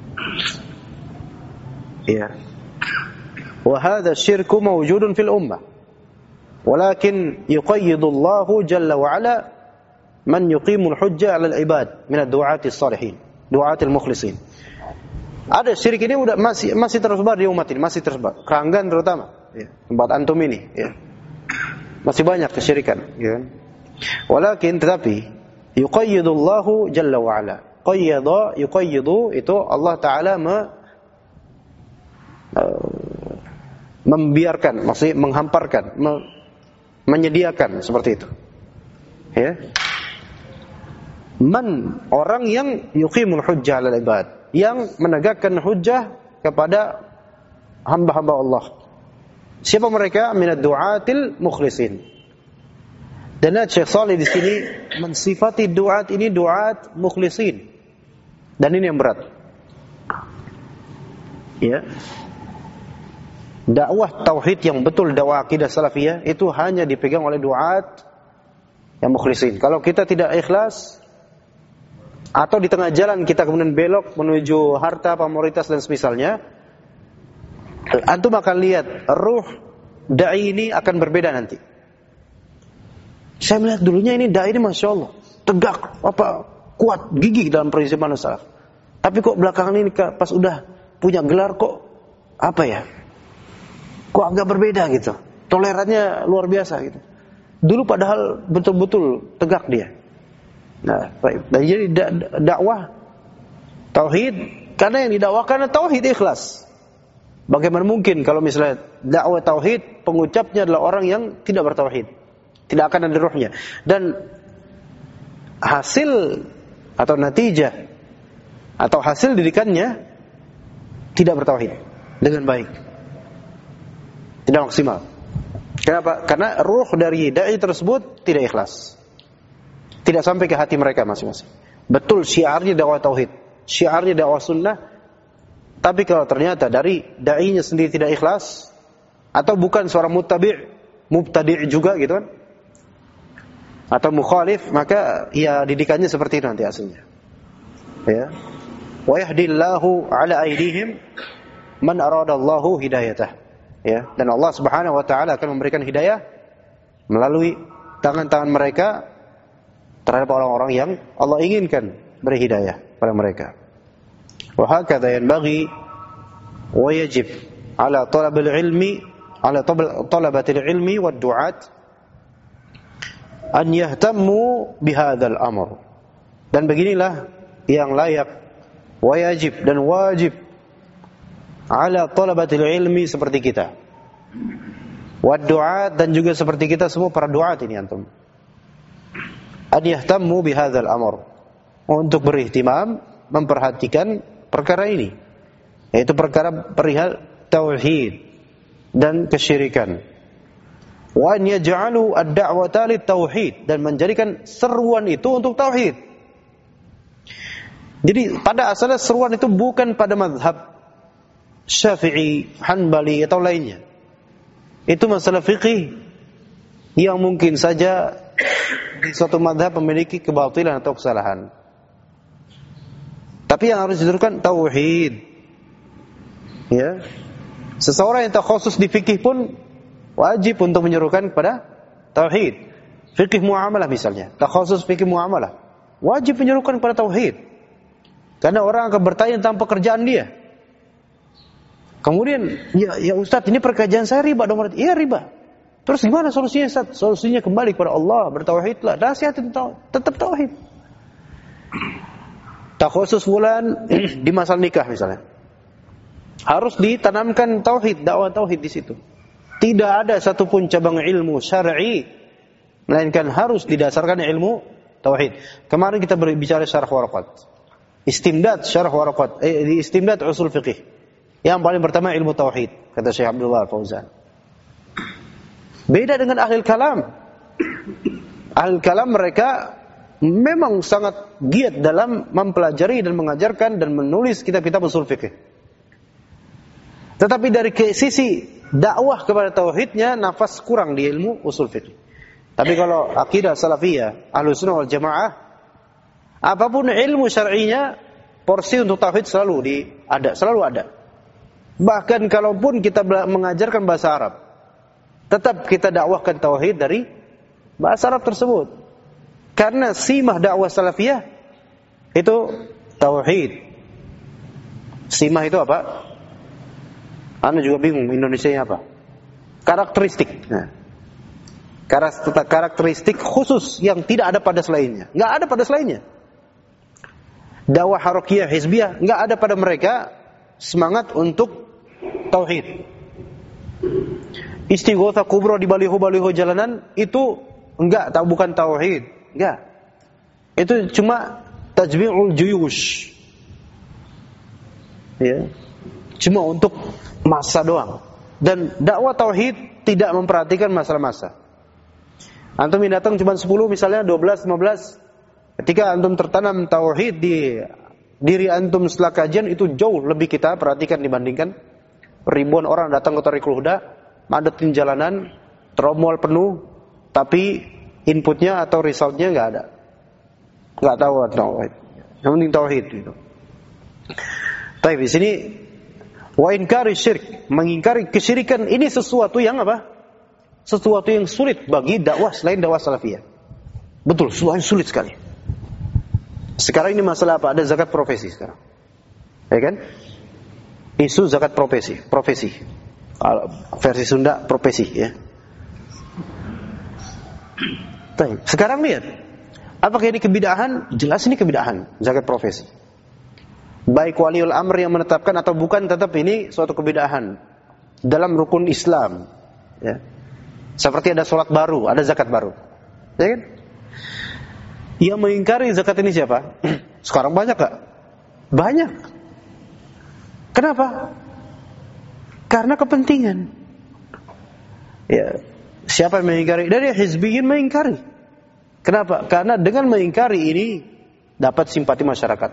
Ya. Wa hadha syirku mawjudun fil ummah. Walakin yuqayyidu Allah jalla wa ala man yuqimul hujjah 'ala al-ibad min ad-du'ati as-salihin, du'ati al-mukhlisin. Ada syirik ini udah masih tersebar di umat ini, masih tersebar. Keranggan terutama, ya, tempat antum ini, ya. Masih banyak kesyirikan, ya. Walakin tetapi yuqayyidu Allah jalla wa ala. Yuqayyidu itu Allah Ta'ala membiarkan, maksudnya menghamparkan, menyediakan seperti itu. Ya. Man, orang yang yuqimul hujjah 'alal ibad, yang menegakkan hujjah kepada hamba-hamba Allah. Siapa mereka? Minad du'atil mukhlisin. Dan Syekh Shalih di sini mensifati du'at ini du'at mukhlisin. Dan ini yang berat. Ya. Dakwah tauhid yang betul, dakwah akidah salafiyah itu hanya dipegang oleh du'at yang mukhlisin. Kalau kita tidak ikhlas atau di tengah jalan kita kemudian belok menuju harta, pamoritas dan semisalnya, antum akan lihat ruh dai ini akan berbeda nanti. Saya melihat dulunya ini dai ini masya Allah tegak, kuat, gigih dalam prinsip manusia. Tapi kok belakangan ini pas udah punya gelar kok kok agak berbeda gitu. Tolerannya luar biasa gitu. Dulu padahal betul-betul tegak dia. Nah, baik. Dan jadi dakwah tauhid, karena yang didakwakan tauhid ikhlas. Bagaimana mungkin kalau misalnya dakwah tauhid pengucapnya adalah orang yang tidak bertauhid, tidak akan ada ruhnya, dan hasil atau natijah atau hasil didikannya tidak bertauhid dengan baik, tidak maksimal. Kenapa? Karena ruh dari dai tersebut tidak ikhlas. Tidak sampai ke hati mereka masing-masing. Betul syiarnya dakwah tauhid, syiarnya dakwah sunnah, tapi kalau ternyata dari dai-nya sendiri tidak ikhlas atau bukan seorang mubtadi' juga gitu kan, atau mukhalif, maka ya didikannya seperti itu nanti hasilnya. Ya. Wa yahdillahu ala aydihim man aradallahu hidayatah. Ya, dan Allah Subhanahu wa taala akan memberikan hidayah melalui tangan-tangan mereka terhadap orang-orang yang Allah inginkan beri hidayah pada mereka. Wa hakadha yanbaghi wa yajib ala talabil ilmi, ala talabatil ilmi wad du'at an yahtammu bihadzal amr. Dan beginilah yang layak, wa yajib dan wajib ala talabatil ilmi seperti kita, wad du'at dan juga seperti kita semua para du'at ini antum, an yahtammu bihadzal amr, untuk berihtimam memperhatikan perkara ini, yaitu perkara perihal tauhid dan kesyirikan. Wa an yaj'alu ad-da'wata lit-tauhid, dan menjadikan seruan itu untuk tauhid. Jadi pada asalnya seruan itu bukan pada mazhab Syafi'i, Hanbali atau lainnya. Itu masalah fikih yang mungkin saja di suatu mazhab memiliki kebatilan atau kesalahan. Tapi yang harus diteruskan tauhid. Ya. Seseorang yang takhusus di fikih pun wajib untuk menyerukan kepada tauhid. Fikih muamalah misalnya, takhusus fikih muamalah, wajib menyerukan kepada tauhid. Karena orang akan bertanya tentang pekerjaan dia. Kemudian, ya Ustaz, ini pekerjaan saya riba dong. Iya riba. Terus gimana solusinya Ustaz? Solusinya kembali kepada Allah, bertauhidlah. Nasihatin tetap tauhid. Takhusus bulan di masalah nikah misalnya, harus ditanamkan tauhid, dakwah tauhid di situ. Tidak ada satupun cabang ilmu syar'i melainkan harus didasarkan ilmu tauhid. Kemarin kita berbicara syarah waraqat. Istimdad syarah waraqat, istimdad usul fiqih. Yang paling pertama ilmu tauhid, kata Syekh Abdullah Fauzan. Beda dengan ahli kalam. Ahli kalam mereka memang sangat giat dalam mempelajari dan mengajarkan dan menulis kitab-kitab usul fiqih. Tetapi dari sisi dakwah kepada tauhidnya nafas kurang di ilmu usul fiqih. Tapi kalau akidah salafiyah, Ahlus Sunnah wal Jamaah, apapun ilmu syar'inya, porsi untuk tauhid selalu ada. Bahkan kalaupun kita mengajarkan bahasa Arab, tetap kita dakwahkan tauhid dari bahasa Arab tersebut. Karena simah dakwah salafiyah itu tauhid. Simah itu apa? Anda juga bingung Indonesianya apa? Karakteristik. Nah, karakteristik khusus yang tidak ada pada selainnya. Enggak ada pada selainnya. Dakwah harakiyah, hizbiyah, enggak ada pada mereka semangat untuk tauhid. Istighotsah kubra di baliho-baliho jalanan itu bukan tauhid. Enggak. Itu cuma tajmi'ul juyush. Ya. Cuma untuk masa doang. Dan dakwah tauhid tidak memperhatikan masalah-masa. Antum yang datang cuma 10 misalnya, 12, 15. Ketika antum tertanam tauhid di diri antum setelah kajian, itu jauh lebih kita perhatikan dibandingkan ribuan orang datang ke Thariqul Huda, madatin jalanan, tromol penuh, tapi inputnya atau resultnya nggak ada. Nggak tahu tauhid. Yang penting tauhid gitu. Tapi di sini wa inkari syirik, mengingkari kesyirikan, ini sesuatu yang apa? Sesuatu yang sulit bagi dakwah selain dakwah salafiyah. Betul, sesuatu yang sulit sekali. Sekarang ini masalah apa? Ada zakat profesi sekarang. Ya kan? Isu zakat profesi. Versi Sunda profesi ya. Sekarang lihat, apakah ini kebidahan? Jelas ini kebidahan, zakat profesi. Baik waliul amr yang menetapkan atau bukan, tetap ini suatu kebidahan dalam rukun Islam. Ya. Seperti ada sholat baru, ada zakat baru. Ya kan? Yang mengingkari zakat ini siapa? Sekarang banyak gak? Banyak. Kenapa? Karena kepentingan. Ya. Siapa yang mengingkari? Dari hizbiyin mengingkari. Kenapa? Karena dengan mengingkari ini dapat simpati masyarakat.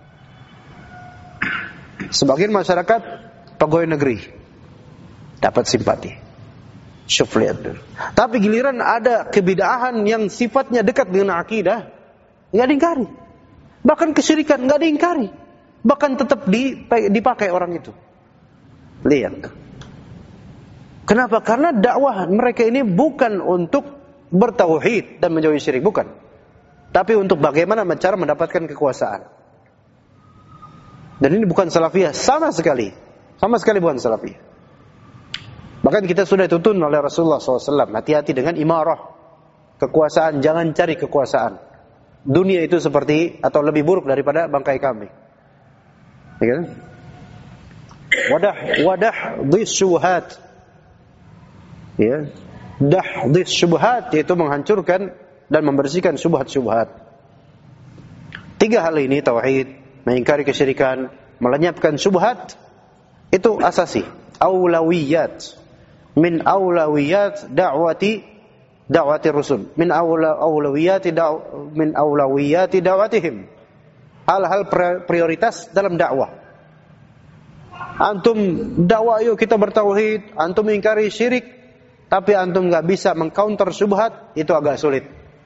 Sebagian masyarakat pegawai negeri dapat simpati. Syuf lihat dulu. Tapi giliran ada kebidahan yang sifatnya dekat dengan akidah, nggak diingkari. Bahkan kesyirikan nggak diingkari. Bahkan tetap dipakai orang itu. Lihat. Kenapa? Karena dakwah mereka ini bukan untuk bertauhid dan menjauhi syirik, bukan. Tapi untuk bagaimana cara mendapatkan kekuasaan. Dan ini bukan salafiyah sama sekali. Sama sekali bukan salafiyah. Bahkan kita sudah dituntun oleh Rasulullah SAW, hati-hati dengan imarah, kekuasaan, jangan cari kekuasaan. Dunia itu seperti atau lebih buruk daripada bangkai kambing. Ya kan? Wadah dhis syubhat. Ya. Dahdhis syubhat, yaitu menghancurkan dan membersihkan syubhat-syubhat. 3 hal ini, tauhid, mengingkari kesyirikan, melenyapkan syubhat, itu asasi, aulawiyat. Min aulawiyat da'wati rusul, min aulawiyati da'watihim. Hal-hal prioritas dalam dakwah. Antum dakwah, yuk kita bertauhid, antum mengingkari syirik, tapi antum nggak bisa mengcounter syubhat, itu agak sulit.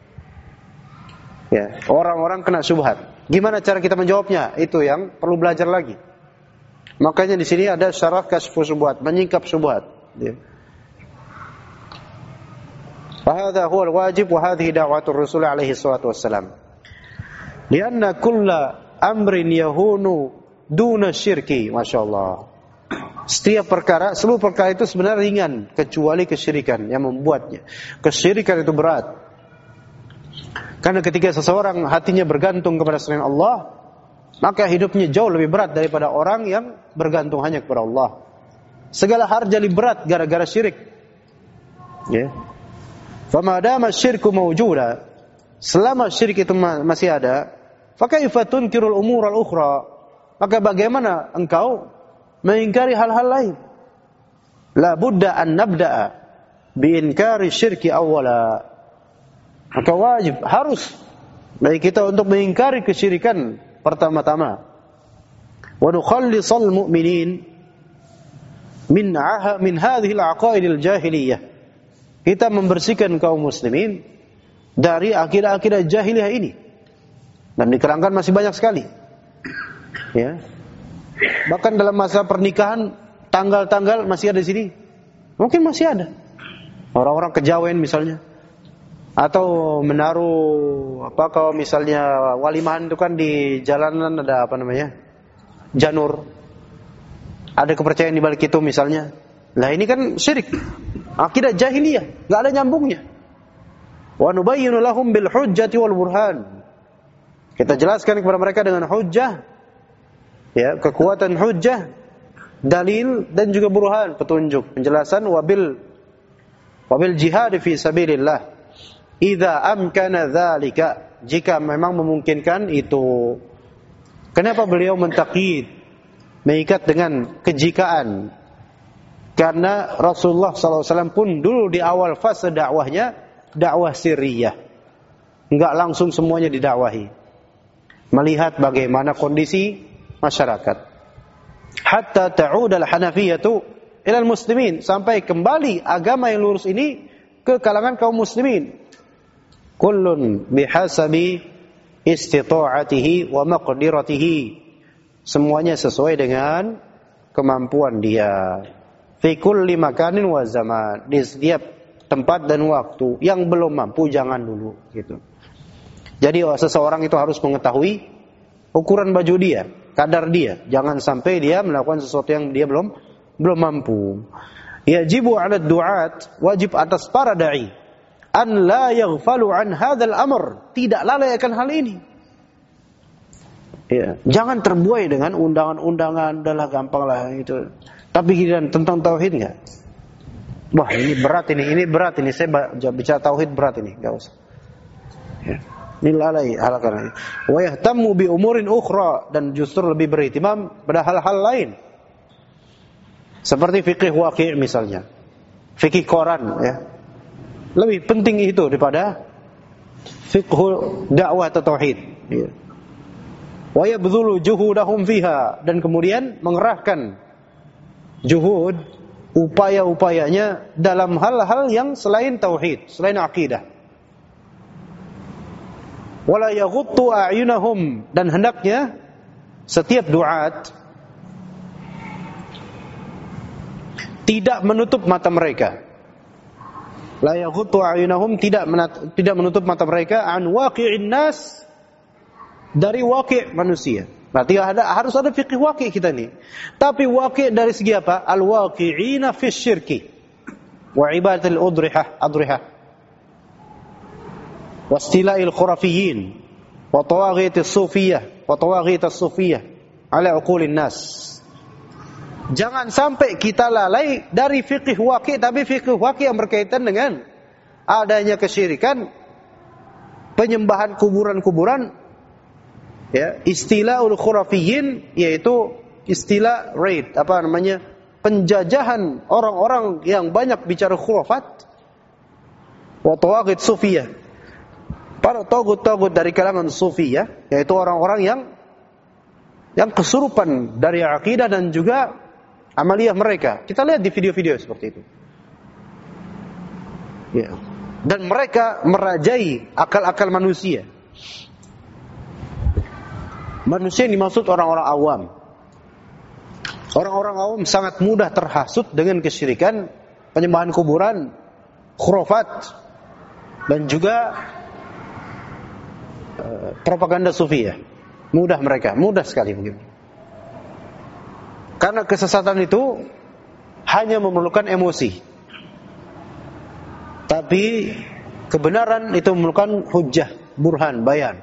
Ya, orang-orang kena syubhat. Gimana cara kita menjawabnya? Itu yang perlu belajar lagi. Makanya di sini ada syarah kasyfu syubhat, menyingkap syubhat. Ya. Fahadha huwa al-wajib wa hadhihi da'watur Rasul alaihi salatu wassalam. Lianna kulla amrin yahunu duna syirki, masyaallah. Setiap perkara, seluruh perkara itu sebenarnya ringan kecuali kesyirikan yang membuatnya. Kesyirikan itu berat. Karena ketika seseorang hatinya bergantung kepada selain Allah, maka hidupnya jauh lebih berat daripada orang yang bergantung hanya kepada Allah. Segala hal jadi berat gara-gara syirik. Ya. Fama dama syirku mawjuda, selama syirik itu masih ada, fa kaifa tunkirul umur al-ukhra? Maka bagaimana engkau mengingkari hal-hal lain? La budda an nabda'a bi inkari syirki awwala. Maka wajib, harus bagi kita untuk mengingkari kesyirikan pertama-tama. Wa nukhallisal mu'minin min hadhihi al-aqaidil jahiliyah. Kita membersihkan kaum muslimin dari akidah-akidah jahiliyah ini. Dan di kerangkan masih banyak sekali. Ya. Bahkan dalam masa pernikahan, tanggal-tanggal masih ada di sini. Mungkin masih ada. Orang-orang kejawen misalnya. Atau menaruh kalau misalnya walimahan itu kan di jalanan ada janur. Ada kepercayaan di balik itu misalnya. Nah ini kan syirik. Akidah jahiliyah, enggak ada nyambungnya. Wa nubayyinu lahum bil hujjati wal burhan. Kita jelaskan kepada mereka dengan hujjah, ya, kekuatan hujjah, dalil dan juga burhan, petunjuk, penjelasan wabil jihad fi sabilillah. Idza amkana dzalika, jika memang memungkinkan itu. Kenapa beliau mentakyid, mengikat dengan kejikaan? Karena Rasulullah SAW pun dulu di awal fase dakwahnya, dakwah sirriyah. Enggak langsung semuanya didakwahi. Melihat bagaimana kondisi masyarakat. Hatta ta'ud al-hanafiyatu ilal muslimin. Sampai kembali agama yang lurus ini ke kalangan kaum muslimin. Kullun bihasabi istita'atihi wa maqdiratihi. Semuanya sesuai dengan kemampuan dia. Fi kulli makanin wa zaman, di setiap tempat dan waktu. Yang belum mampu jangan dulu gitu. Jadi seseorang itu harus mengetahui ukuran baju dia, kadar dia. Jangan sampai dia melakukan sesuatu yang dia belum mampu. Yajibu 'ala du'at, wajib atas para dai an la yaghfalu an hadzal amr, tidak lalai akan hal ini. Ya, jangan terbuai dengan undangan-undangan, adalah gampang lah itu. Tapi tentang tauhid enggak? Wah, ini berat ini, saya bicara tauhid berat ini, enggak usah. Ya. Ini lalai halakan. Wa yahtammu bi umurin ukhra, dan justru lebih berihtimam pada hal-hal lain. Seperti fikih waqi' misalnya. Fikih koran ya. Lebih penting itu daripada fiqh dakwah atau tauhid. Ya. Wa yabdhulu juhudahum fiha, dan kemudian mengerahkan juhud, upaya-upayanya dalam hal-hal yang selain tauhid, selain akidah. Wala yaghuttu a'yunahum, dan hendaknya setiap duat tidak menutup mata mereka. La yaghuttu a'yunahum, tidak menutup mata mereka an waqi'in nas, dari waqi' manusia. Berarti harus ada fikih waqi' kita nih. Tapi waqi' dari segi apa? Al-waqi'ina fi syirki wa ibadatil adrihah wa istila'il khurafiyyin wa tawaghitis sufiyah ala uqulin nas. Jangan sampai kita lalai dari fikih waqi', tapi fikih waqi' yang berkaitan dengan adanya kesyirikan, penyembahan kuburan-kuburan. Ya, istilahul khurafiyyin, yaitu istilah raid, penjajahan orang-orang yang banyak bicara khurafat. Wa tawaghit sufiyah, para tagut-tagut dari kalangan sufiyah, yaitu orang-orang yang kesurupan dari akidah dan juga amaliyah mereka. Kita lihat di video-video seperti itu. Ya. Dan mereka merajai akal-akal manusia. Manusia yang dimaksud orang-orang awam. Orang-orang awam sangat mudah terhasut dengan kesyirikan, penyembahan kuburan, khurafat, dan juga propaganda sufiyah. Mudah mereka, mudah sekali begitu. Karena kesesatan itu hanya memerlukan emosi. Tapi kebenaran itu memerlukan hujjah, burhan, bayan.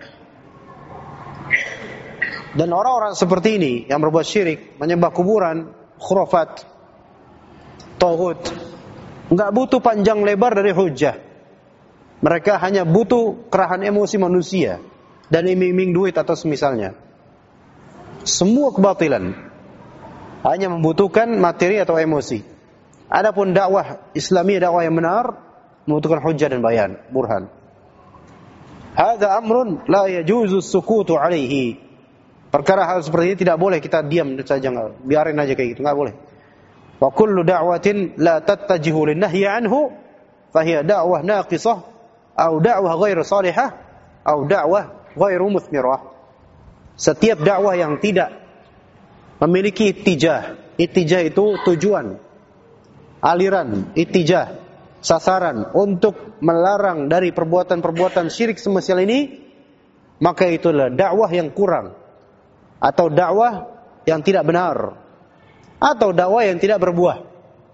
Dan orang-orang seperti ini yang berbuat syirik, menyembah kuburan, khurafat, tauhid, enggak butuh panjang lebar dari hujjah. Mereka hanya butuh kerahan emosi manusia dan iming-iming duit atau semisalnya. Semua kebatilan hanya membutuhkan materi atau emosi. Adapun dakwah Islamiyah, dakwah yang benar, membutuhkan hujjah dan bayan, burhan. Hadza amrun la yajuzu as-sukutu alaihi. Perkara hal seperti ini tidak boleh kita diam saja, biarin aja kayak gitu, enggak boleh. Wa kullu da'watin la tattajihu lin-nahyi anhu fa hiya da'wah naqisah atau da'wah ghairu salihah atau da'wah ghairu muthmirah. Setiap dakwah yang tidak memiliki ittijah. Ittijah itu tujuan, aliran, ittijah, sasaran untuk melarang dari perbuatan-perbuatan syirik semacam ini, maka itulah dakwah yang kurang, atau dakwah yang tidak benar, atau dakwah yang tidak berbuah.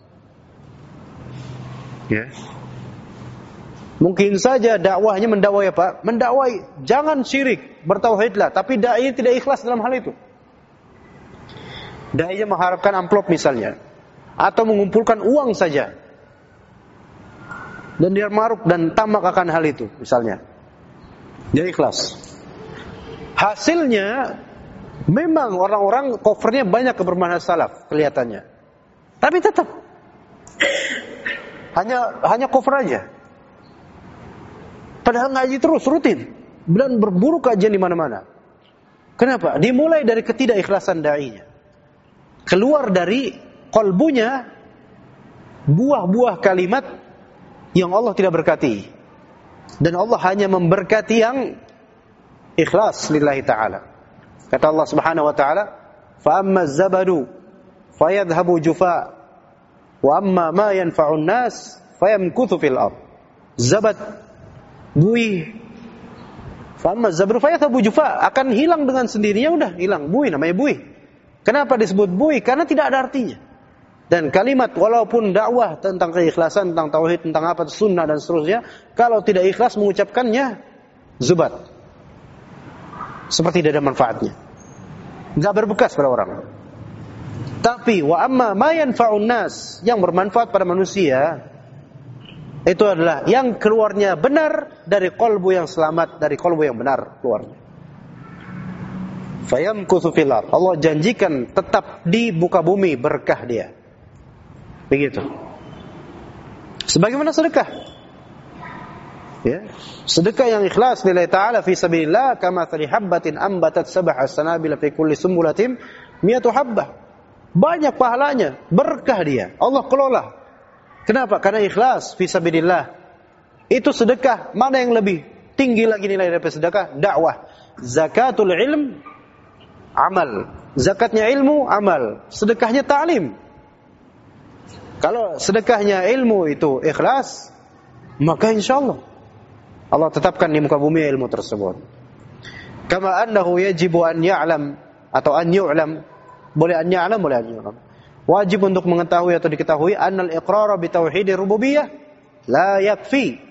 Ya. Mungkin saja dakwahnya mendakwai apa? Mendakwai jangan syirik, bertauhidlah, tapi dai tidak ikhlas dalam hal itu. Dai mengharapkan amplop misalnya, atau mengumpulkan uang saja, dan dia maruk dan tamak akan hal itu misalnya. Dia ikhlas. Hasilnya memang orang-orang covernya banyak ke bermanhaj salaf kelihatannya, tapi tetap hanya cover aja. Padahal ngaji terus rutin dan berburu kajian di mana-mana. Kenapa? Dimulai dari ketidakikhlasan dai-nya. Keluar dari qalbunya buah-buah kalimat yang Allah tidak berkati. Dan Allah hanya memberkati yang ikhlas lillahi ta'ala. Kata Allah Subhanahu wa ta'ala, "Fa amma az-zabadu fayadhhabu jufa wa amma ma yanfa'un nas fayamkuthu fil ard." Zabat, buih. Fa amma az-zabadu fayadhhabu jufa, akan hilang dengan sendirinya, udah hilang, buih, namanya buih. Kenapa disebut buih? Karena tidak ada artinya. Dan kalimat walaupun dakwah tentang keikhlasan, tentang tauhid, tentang apa sunnah dan seterusnya, kalau tidak ikhlas mengucapkannya, zubat. Seperti tidak ada manfaatnya, enggak berbekas pada orang. Tapi wa amma ma yanfa'un nas, yang bermanfaat pada manusia, itu adalah yang keluarnya benar dari qalbu yang selamat, dari qalbu yang benar keluarnya. Fayamkuthu fil ard, Allah janjikan tetap di muka bumi berkah dia. Begitu. Sebagaimana sedekah. Ya, sedekah yang ikhlas lillahi ta'ala fi sabilillah kama thali habbatin ambatat sab'a sanabila fi kulli sumbulatin mi'atu habbah. Banyak pahalanya, berkah dia. Allah kelola. Kenapa? Karena ikhlas fi sabilillah. Itu sedekah, mana yang lebih tinggi lagi nilai daripada sedekah? Dakwah. Zakatul ilm amal. Zakatnya ilmu amal. Sedekahnya ta'lim. Kalau sedekahnya ilmu itu ikhlas, maka insyaallah Allah tetapkan di muka bumi ilmu tersebut. Kama annahu yajibu an ya'lam atau an yu'lam, boleh an ya'lam, boleh an yu'lam. Wajib untuk mengetahui atau diketahui annal iqrar bi tauhidir rububiyah la yakfi.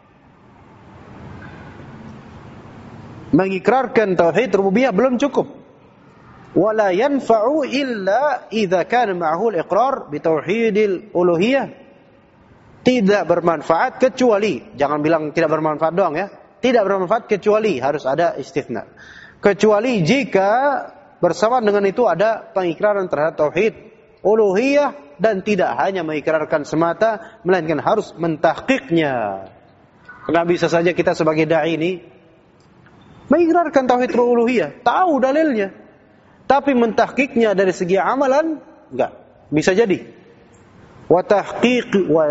Mengikrarkan tauhid rububiyah belum cukup. Wala yanfa'u illa idza kana ma'ahu al-iqrar bi tauhidil uluhiyah. Tidak bermanfaat kecuali, jangan bilang tidak bermanfaat doang ya. Tidak bermanfaat kecuali, harus ada istitsna. Kecuali jika bersama dengan itu ada pengikraran terhadap tauhid uluhiyah, dan tidak hanya mengikrarkan semata, melainkan harus mentahqiqnya. Karena bisa saja kita sebagai dai ini mengikrarkan tauhid uluhiyah, tahu dalilnya, tapi mentahqiqnya dari segi amalan enggak. Bisa jadi wa tahqiq wa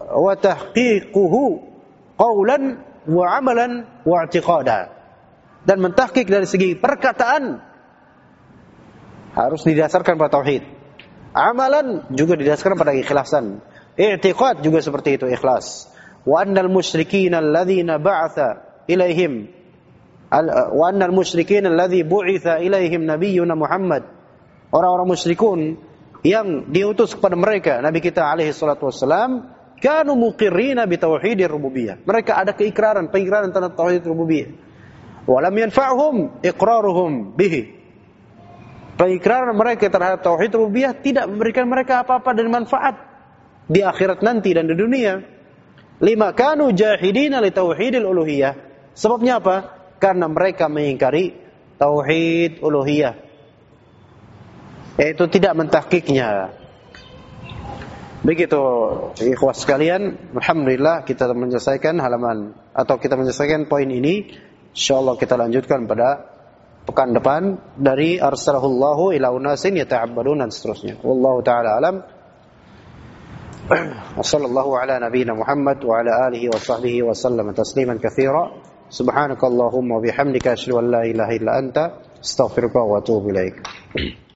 wa tahqiquhu qawlan wa amalan wa i'tiqada. Dan mentahqiq dari segi perkataan harus didasarkan pada tauhid. Amalan juga didasarkan pada ikhlasan. I'tiqad juga seperti itu, ikhlas. Wa annal musyrikina alladhina ba'atha ilaihim wa annal musyrikina alladhi bu'itha ilaihim nabiyyuna Muhammad. Orang-orang musyrikun yang diutus kepada mereka Nabi kita alaihi salatu wassalam, kanu muqirrina bi tauhidir rububiyah. Mereka ada pengikraran tentang tauhid rububiyah. Wa lam yanfa'hum iqraruhum bihi. Pengikraran mereka terhadap tauhid rububiyah tidak memberikan mereka apa-apa dan manfaat di akhirat nanti dan di dunia. Lima kanu jahidina li tauhidil uluhiyah. Sebabnya apa? Karena mereka mengingkari tauhid uluhiyah, yaitu tidak mentahqiqnya. Begitu ikhwas sekalian, alhamdulillah kita menyelesaikan menyelesaikan poin ini. Insyaallah kita lanjutkan pada pekan depan dari arsalahullahu ila unasin yata'abbadun dan seterusnya. Wallahu taala alam. Wassallallahu ala nabiyyina Muhammad wa ala alihi wa sahbihi wa sallama tasliman katsira. Subhanakallahumma wa bihamdika asyhadu an la ilaha illa anta astaghfiruka wa atubu ilaik.